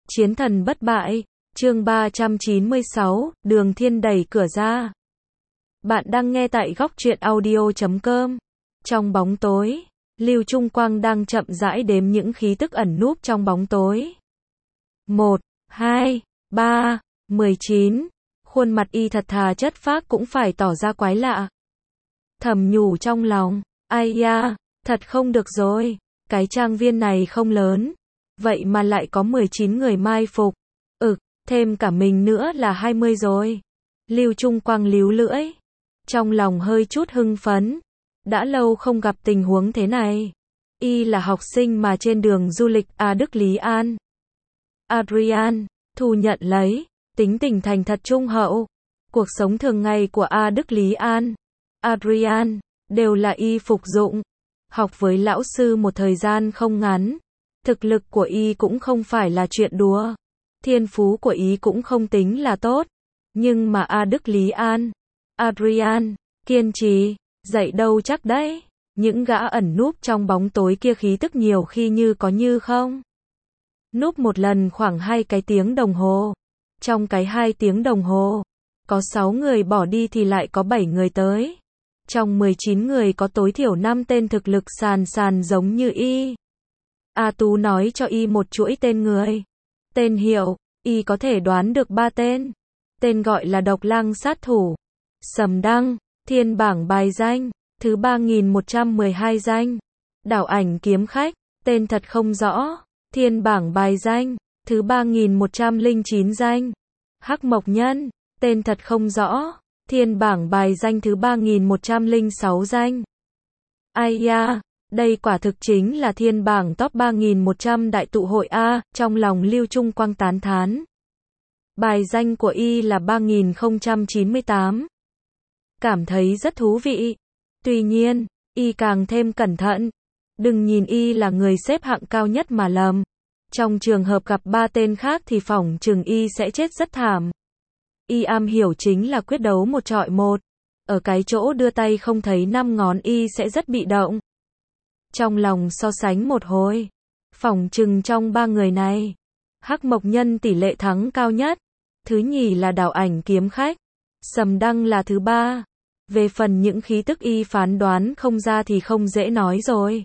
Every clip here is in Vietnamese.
Chiến thần bất bại, chương 396, Đường Thiên đẩy cửa ra. Bạn đang nghe tại góc truyện audio.com. Trong bóng tối, Lưu Trung Quang đang chậm rãi đếm những khí tức ẩn núp trong bóng tối. 1, 2, 3, 19. Khuôn mặt y thật thà chất phác cũng phải tỏ ra quái lạ. Thầm nhủ trong lòng, ai da, thật không được rồi, cái trang viên này không lớn, vậy mà lại có 19 người mai phục. Thêm cả mình nữa là 20 rồi. Lưu Trung Quang líu lưỡi, trong lòng hơi chút hưng phấn. Đã lâu không gặp tình huống thế này. Y là học sinh mà trên đường du lịch A Đức Lý An. Adrian, thu nhận lấy, tính tình thành thật trung hậu. Cuộc sống thường ngày của A Đức Lý An, Adrian, đều là y phục dụng. Học với lão sư một thời gian không ngắn. Thực lực của y cũng không phải là chuyện đùa. Thiên phú của y cũng không tính là tốt. Nhưng mà A Đức Lý An, Adrian, kiên trì, dạy đâu chắc đấy. Những gã ẩn núp trong bóng tối kia khí tức nhiều khi như có như không. Núp một lần khoảng 2 cái tiếng đồng hồ. Trong cái 2 tiếng đồng hồ, có 6 người bỏ đi thì lại có 7 người tới. Trong 19 người có tối thiểu 5 tên thực lực sàn sàn giống như y. A Tú nói cho y một chuỗi tên người. Tên hiệu, y có thể đoán được 3 tên. Tên gọi là Độc Lang sát thủ, Sầm Đăng, Thiên bảng bài danh, thứ 3112 danh. Đảo ảnh kiếm khách, tên thật không rõ, Thiên bảng bài danh, thứ 3109 danh. Hắc Mộc Nhân, tên thật không rõ, Thiên bảng bài danh thứ 3106 danh. Ai da, đây quả thực chính là thiên bảng top 3100 đại tụ hội A, trong lòng Lưu Trung Quang tán thán. Bài danh của y là 3098. Cảm thấy rất thú vị. Tuy nhiên, y càng thêm cẩn thận. Đừng nhìn y là người xếp hạng cao nhất mà lầm. Trong trường hợp gặp 3 tên khác thì phỏng chừng y sẽ chết rất thảm. Y am hiểu chính là quyết đấu một chọi một. Ở cái chỗ đưa tay không thấy 5 ngón y sẽ rất bị động. Trong lòng so sánh một hồi, phỏng chừng trong 3 người này, Hắc Mộc Nhân tỷ lệ thắng cao nhất. Thứ nhì là Đảo ảnh kiếm khách, Sầm Đăng là thứ 3. Về phần những khí tức y phán đoán không ra thì không dễ nói rồi.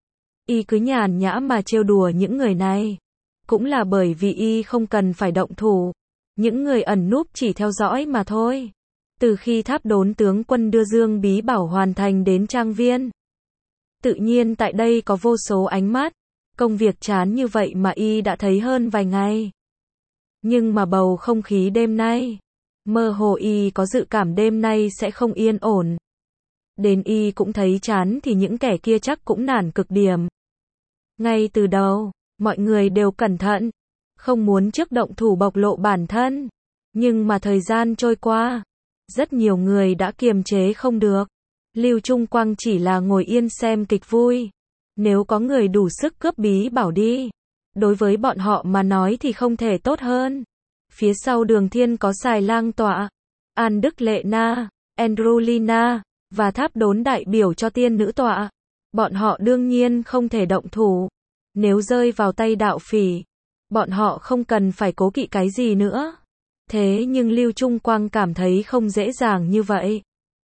Y cứ nhàn nhã mà trêu đùa những người này. Cũng là bởi vì y không cần phải động thủ. Những người ẩn núp chỉ theo dõi mà thôi. Từ khi Tháp Đốn tướng quân đưa Dương Bí Bảo hoàn thành đến trang viên, tự nhiên tại đây có vô số ánh mắt. Công việc chán như vậy mà y đã thấy hơn vài ngày. Nhưng mà bầu không khí đêm nay, mơ hồ y có dự cảm đêm nay sẽ không yên ổn. Đến y cũng thấy chán thì những kẻ kia chắc cũng nản cực điểm. Ngay từ đầu, mọi người đều cẩn thận, không muốn trước động thủ bộc lộ bản thân. Nhưng mà thời gian trôi qua, rất nhiều người đã kiềm chế không được. Lưu Trung Quang chỉ là ngồi yên xem kịch vui. Nếu có người đủ sức cướp Bí Bảo đi, đối với bọn họ mà nói thì không thể tốt hơn. Phía sau Đường Thiên có Xài Lang tọa, An Đức Lệ Na, Androlina, và Tháp Đốn đại biểu cho tiên nữ tọa. Bọn họ đương nhiên không thể động thủ. Nếu rơi vào tay đạo phỉ, bọn họ không cần phải cố kỵ cái gì nữa. Thế nhưng Lưu Trung Quang cảm thấy không dễ dàng như vậy.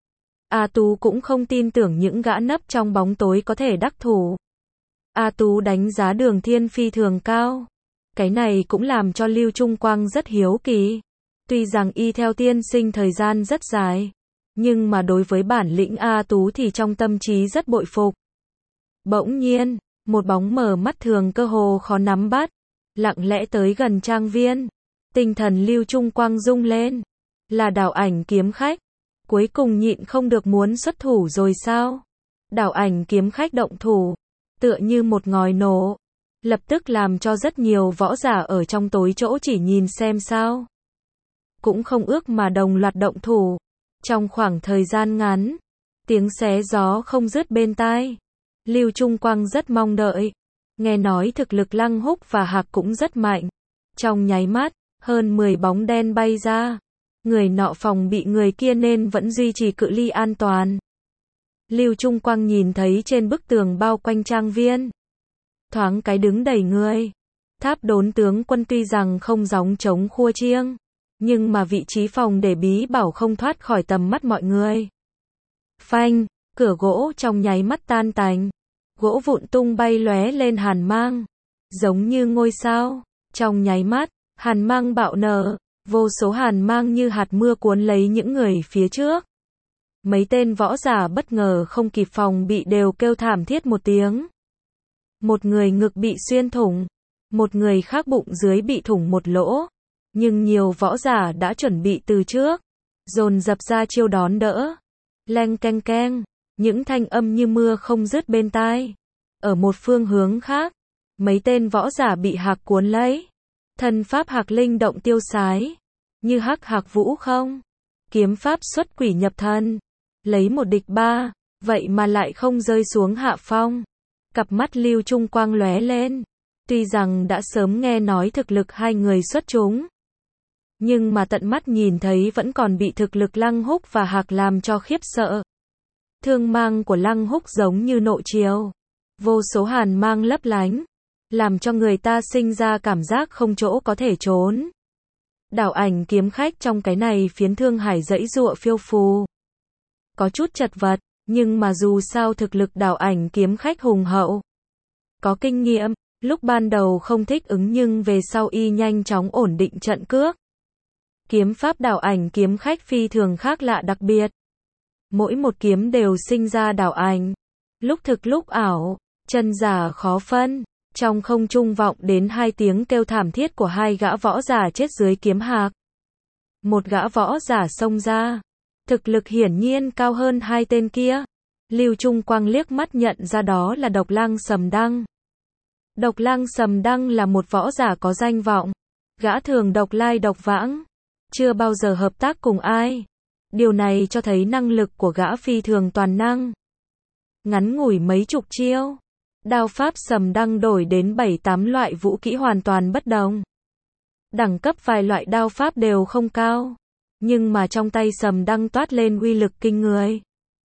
A Tú cũng không tin tưởng những gã nấp trong bóng tối có thể đắc thủ. A Tú đánh giá Đường Thiên phi thường cao. Cái này cũng làm cho Lưu Trung Quang rất hiếu kỳ. Tuy rằng y theo tiên sinh thời gian rất dài, nhưng mà đối với bản lĩnh A Tú thì trong tâm trí rất bội phục. Bỗng nhiên, một bóng mờ mắt thường cơ hồ khó nắm bắt, lặng lẽ tới gần trang viên. Tinh thần Lưu Trung Quang rung lên. Là Đảo ảnh kiếm khách. Cuối cùng nhịn không được muốn xuất thủ rồi sao? Đảo ảnh kiếm khách động thủ, tựa như một ngòi nổ, lập tức làm cho rất nhiều võ giả ở trong tối chỗ chỉ nhìn xem sao. Cũng không ước mà đồng loạt động thủ. Trong khoảng thời gian ngắn, tiếng xé gió không dứt bên tai. Lưu Trung Quang rất mong đợi. Nghe nói thực lực Lăng Húc và Hạc cũng rất mạnh. Trong nháy mắt, hơn 10 bóng đen bay ra. Người nọ phòng bị người kia nên vẫn duy trì cự ly an toàn. Lưu Trung Quang nhìn thấy trên bức tường bao quanh trang viên, thoáng cái đứng đầy người. Tháp đốn tướng quân tuy rằng không gióng trống khua chiêng, nhưng mà vị trí phòng để bí bảo không thoát khỏi tầm mắt mọi người. Phanh, cửa gỗ trong nháy mắt tan tành. Gỗ vụn tung bay lóe lên hàn mang, giống như ngôi sao. Trong nháy mắt, hàn mang bạo nở, vô số hàn mang như hạt mưa cuốn lấy những người phía trước. Mấy tên võ giả bất ngờ không kịp phòng bị đều kêu thảm thiết một tiếng. Một người ngực bị xuyên thủng, một người khác bụng dưới bị thủng một lỗ, nhưng nhiều võ giả đã chuẩn bị từ trước, dồn dập ra chiêu đón đỡ. Leng keng keng, những thanh âm như mưa không dứt bên tai. Ở một phương hướng khác, mấy tên võ giả bị hạc cuốn lấy. Thân pháp hạc linh động tiêu sái, như hạc vũ không. Kiếm pháp xuất quỷ nhập thần, lấy một địch ba, vậy mà lại không rơi xuống hạ phong. Cặp mắt Lưu Trung Quang lóe lên, tuy rằng đã sớm nghe nói thực lực hai người xuất chúng, nhưng mà tận mắt nhìn thấy vẫn còn bị thực lực Lăng Húc và Hạc làm cho khiếp sợ. Thương mang của Lăng Húc giống như nộ chiều, vô số hàn mang lấp lánh, làm cho người ta sinh ra cảm giác không chỗ có thể trốn. Đảo ảnh kiếm khách trong cái này phiến Thương Hải giãy giụa phiêu phù, có chút chật vật, nhưng mà dù sao thực lực đảo ảnh kiếm khách hùng hậu, có kinh nghiệm, lúc ban đầu không thích ứng nhưng về sau y nhanh chóng ổn định trận cước. Kiếm pháp đảo ảnh kiếm khách phi thường khác lạ đặc biệt. Mỗi một kiếm đều sinh ra đảo ảnh, lúc thực lúc ảo, chân giả khó phân. Trong không trung vọng đến hai tiếng kêu thảm thiết của hai gã võ giả chết dưới kiếm hạc. Một gã võ giả xông ra, thực lực hiển nhiên cao hơn hai tên kia. Lưu Trung Quang liếc mắt nhận ra đó là Độc Lang Sầm Đăng. Độc Lang Sầm Đăng là một võ giả có danh vọng, gã thường độc lai độc vãng, chưa bao giờ hợp tác cùng ai. Điều này cho thấy năng lực của gã phi thường toàn năng. Ngắn ngủi mấy chục chiêu, đao pháp Sầm Đăng đổi đến 7-8 loại vũ kỹ hoàn toàn bất đồng. Đẳng cấp vài loại đao pháp đều không cao, nhưng mà trong tay Sầm Đăng toát lên uy lực kinh người.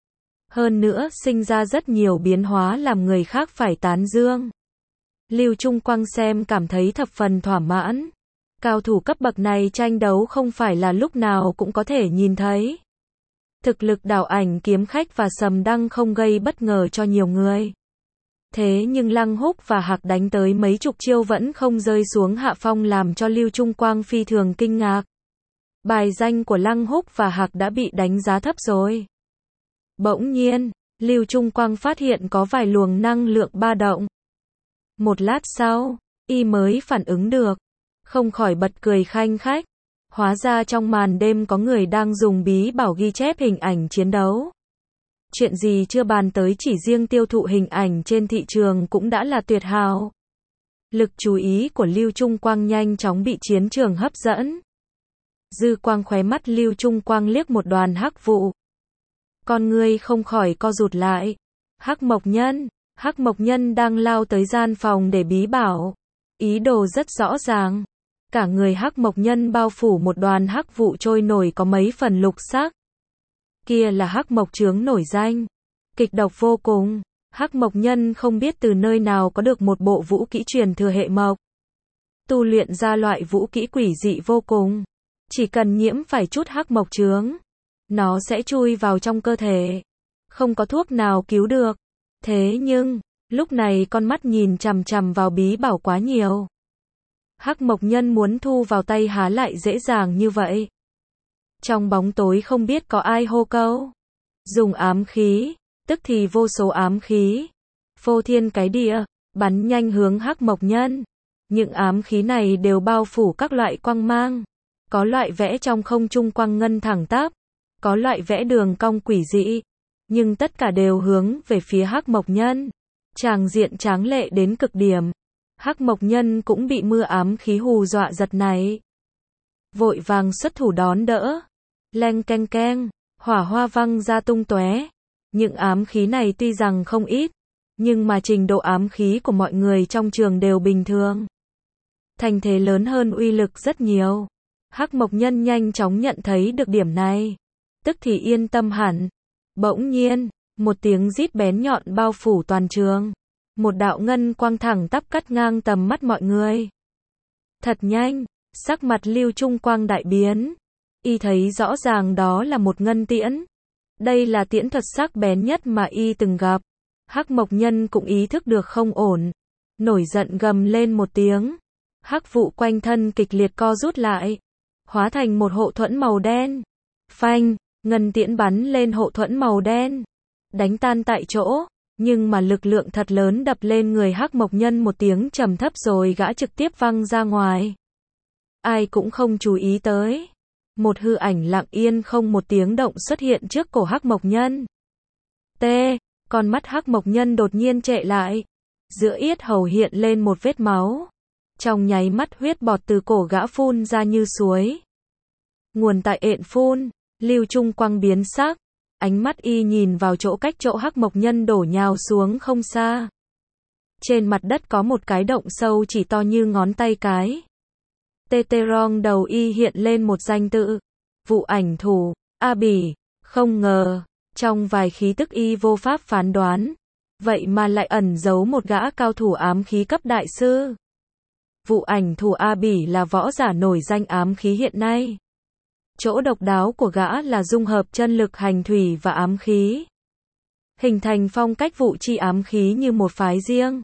Hơn nữa sinh ra rất nhiều biến hóa làm người khác phải tán dương. Lưu Trung Quang xem cảm thấy thập phần thỏa mãn. Cao thủ cấp bậc này tranh đấu không phải là lúc nào cũng có thể nhìn thấy. Thực lực đảo ảnh kiếm khách và Sầm Đăng không gây bất ngờ cho nhiều người. Thế nhưng Lăng Húc và Hạc đánh tới mấy chục chiêu vẫn không rơi xuống hạ phong làm cho Lưu Trung Quang phi thường kinh ngạc. Bài danh của Lăng Húc và Hạc đã bị đánh giá thấp rồi. Bỗng nhiên, Lưu Trung Quang phát hiện có vài luồng năng lượng ba động. Một lát sau, y mới phản ứng được, không khỏi bật cười khanh khách. Hóa ra trong màn đêm có người đang dùng bí bảo ghi chép hình ảnh chiến đấu. Chuyện gì chưa bàn tới chỉ riêng tiêu thụ hình ảnh trên thị trường cũng đã là tuyệt hảo. Lực chú ý của Lưu Trung Quang nhanh chóng bị chiến trường hấp dẫn. Dư quang khóe mắt Lưu Trung Quang liếc một đoàn hắc vụ. Con ngươi không khỏi co rụt lại. Hắc Mộc Nhân đang lao tới gian phòng để bí bảo. Ý đồ rất rõ ràng. Cả người Hắc Mộc Nhân bao phủ một đoàn hắc vụ trôi nổi có mấy phần lục sắc. Kia là Hắc Mộc Chướng nổi danh, kịch độc vô cùng. Hắc Mộc Nhân không biết từ nơi nào có được một bộ vũ kỹ truyền thừa hệ mộc, tu luyện ra loại vũ kỹ quỷ dị vô cùng. Chỉ cần nhiễm phải chút Hắc Mộc Chướng, nó sẽ chui vào trong cơ thể, không có thuốc nào cứu được. Thế nhưng, lúc này con mắt nhìn chằm chằm vào bí bảo quá nhiều. Hắc Mộc Nhân muốn thu vào tay há lại dễ dàng như vậy. Trong bóng tối không biết có ai hô câu. Dùng ám khí, tức thì vô số ám khí. Phô thiên cái địa, bắn nhanh hướng Hắc Mộc Nhân. Những ám khí này đều bao phủ các loại quang mang. Có loại vẽ trong không trung quang ngân thẳng tắp. Có loại vẽ đường cong quỷ dị. Nhưng tất cả đều hướng về phía Hắc Mộc Nhân. Tràng diện tráng lệ đến cực điểm. Hắc Mộc Nhân cũng bị mưa ám khí hù dọa giật nảy. Vội vàng xuất thủ đón đỡ. Leng keng keng, hỏa hoa văng ra tung tóe. Những ám khí này tuy rằng không ít, nhưng mà trình độ ám khí của mọi người trong trường đều bình thường. Thành thế lớn hơn uy lực rất nhiều. Hắc Mộc Nhân nhanh chóng nhận thấy được điểm này, tức thì yên tâm hẳn. Bỗng nhiên, một tiếng rít bén nhọn bao phủ toàn trường. Một đạo ngân quang thẳng tắp cắt ngang tầm mắt mọi người. Thật nhanh, sắc mặt Lưu Trung Quang đại biến. Y thấy rõ ràng đó là một ngân tiễn. Đây là tiễn thuật sắc bén nhất mà y từng gặp. Hắc Mộc Nhân cũng ý thức được không ổn. Nổi giận gầm lên một tiếng. Hắc vụ quanh thân kịch liệt co rút lại. Hóa thành một hộ thuẫn màu đen. Phanh, ngân tiễn bắn lên hộ thuẫn màu đen. Đánh tan tại chỗ. Nhưng mà lực lượng thật lớn đập lên người Hắc Mộc Nhân một tiếng trầm thấp rồi gã trực tiếp văng ra ngoài. Ai cũng không chú ý tới. Một hư ảnh lặng yên không một tiếng động xuất hiện trước cổ Hắc Mộc Nhân. T. Con mắt Hắc Mộc Nhân đột nhiên trệ lại. Giữa yết hầu hiện lên một vết máu. Trong nháy mắt huyết bọt từ cổ gã phun ra như suối. Nguồn tại ện phun. Lưu Trung Quang biến sắc. Ánh mắt y nhìn vào chỗ cách chỗ Hắc Mộc Nhân đổ nhào xuống không xa. Trên mặt đất có một cái động sâu chỉ to như ngón tay cái. Teterong đầu y hiện lên một danh tự. Vụ ảnh thủ, A Bỉ. Không ngờ, trong vài khí tức y vô pháp phán đoán. Vậy mà lại ẩn giấu một gã cao thủ ám khí cấp đại sư. Vụ ảnh thủ A Bỉ là võ giả nổi danh ám khí hiện nay. Chỗ độc đáo của gã là dung hợp chân lực hành thủy và ám khí. Hình thành phong cách vụ chi ám khí như một phái riêng.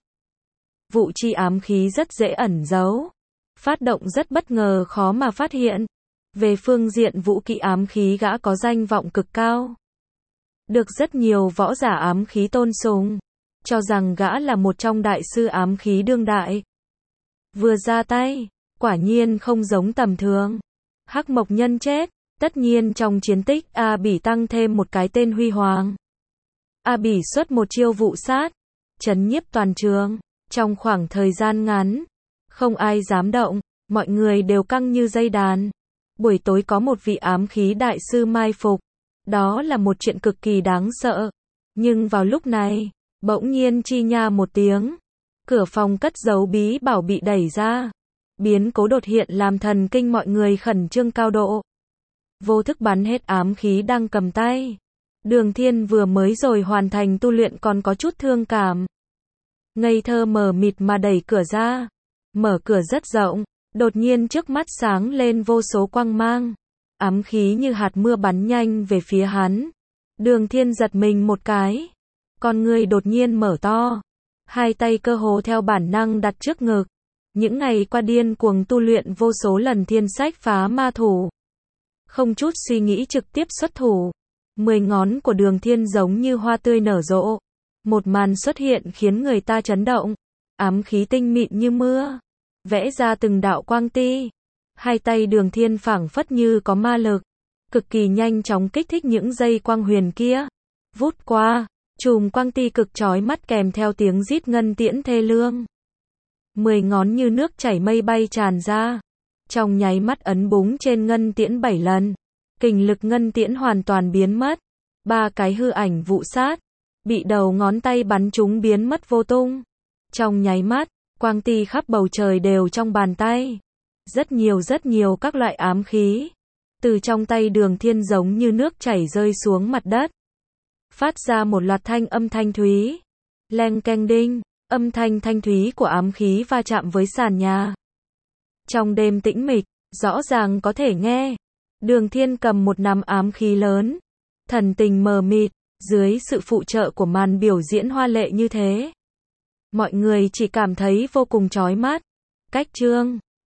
Vụ chi ám khí rất dễ ẩn giấu. Phát động rất bất ngờ khó mà phát hiện. Về phương diện vũ kỹ ám khí gã có danh vọng cực cao. Được rất nhiều võ giả ám khí tôn sùng. Cho rằng gã là một trong đại sư ám khí đương đại. Vừa ra tay, quả nhiên không giống tầm thường. Hắc Mộc Nhân chết, tất nhiên trong chiến tích A Bỉ tăng thêm một cái tên huy hoàng. A Bỉ xuất một chiêu vụ sát, chấn nhiếp toàn trường. Trong khoảng thời gian ngắn, không ai dám động, mọi người đều căng như dây đàn. Buổi tối có một vị ám khí đại sư mai phục. Đó là một chuyện cực kỳ đáng sợ. Nhưng vào lúc này, bỗng nhiên chi nha một tiếng. Cửa phòng cất giấu bí bảo bị đẩy ra. Biến cố đột hiện làm thần kinh mọi người khẩn trương cao độ. Vô thức bắn hết ám khí đang cầm tay. Đường Thiên vừa mới rồi hoàn thành tu luyện còn có chút thương cảm. Ngây thơ mờ mịt mà đẩy cửa ra. Mở cửa rất rộng. Đột nhiên trước mắt sáng lên vô số quang mang. Ám khí như hạt mưa bắn nhanh về phía hắn. Đường Thiên giật mình một cái. Con người đột nhiên mở to. Hai tay cơ hồ theo bản năng đặt trước ngực. Những ngày qua điên cuồng tu luyện vô số lần thiên sách phá ma thủ. Không chút suy nghĩ trực tiếp xuất thủ. 10 ngón của Đường Thiên giống như hoa tươi nở rộ. Một màn xuất hiện khiến người ta chấn động. Ám khí tinh mịn như mưa. Vẽ ra từng đạo quang ti. Hai tay Đường Thiên phảng phất như có ma lực. Cực kỳ nhanh chóng kích thích những dây quang huyền kia. Vút qua, chùm quang ti cực chói mắt kèm theo tiếng rít ngân tiễn thê lương. 10 ngón như nước chảy mây bay tràn ra. Trong nháy mắt ấn búng trên ngân tiễn 7 lần. Kình lực ngân tiễn hoàn toàn biến mất. 3 cái hư ảnh vụ sát. Bị đầu ngón tay bắn trúng biến mất vô tung. Trong nháy mắt, quang ti khắp bầu trời đều trong bàn tay. Rất nhiều các loại ám khí. Từ trong tay Đường Thiên giống như nước chảy rơi xuống mặt đất. Phát ra một loạt thanh âm thanh thúy. Leng keng đinh. Âm thanh thanh thúy của ám khí va chạm với sàn nhà. Trong đêm tĩnh mịch, rõ ràng có thể nghe. Đường Thiên cầm một nắm ám khí lớn. Thần tình mờ mịt, dưới sự phụ trợ của màn biểu diễn hoa lệ như thế. Mọi người chỉ cảm thấy vô cùng chói mắt. Cách chương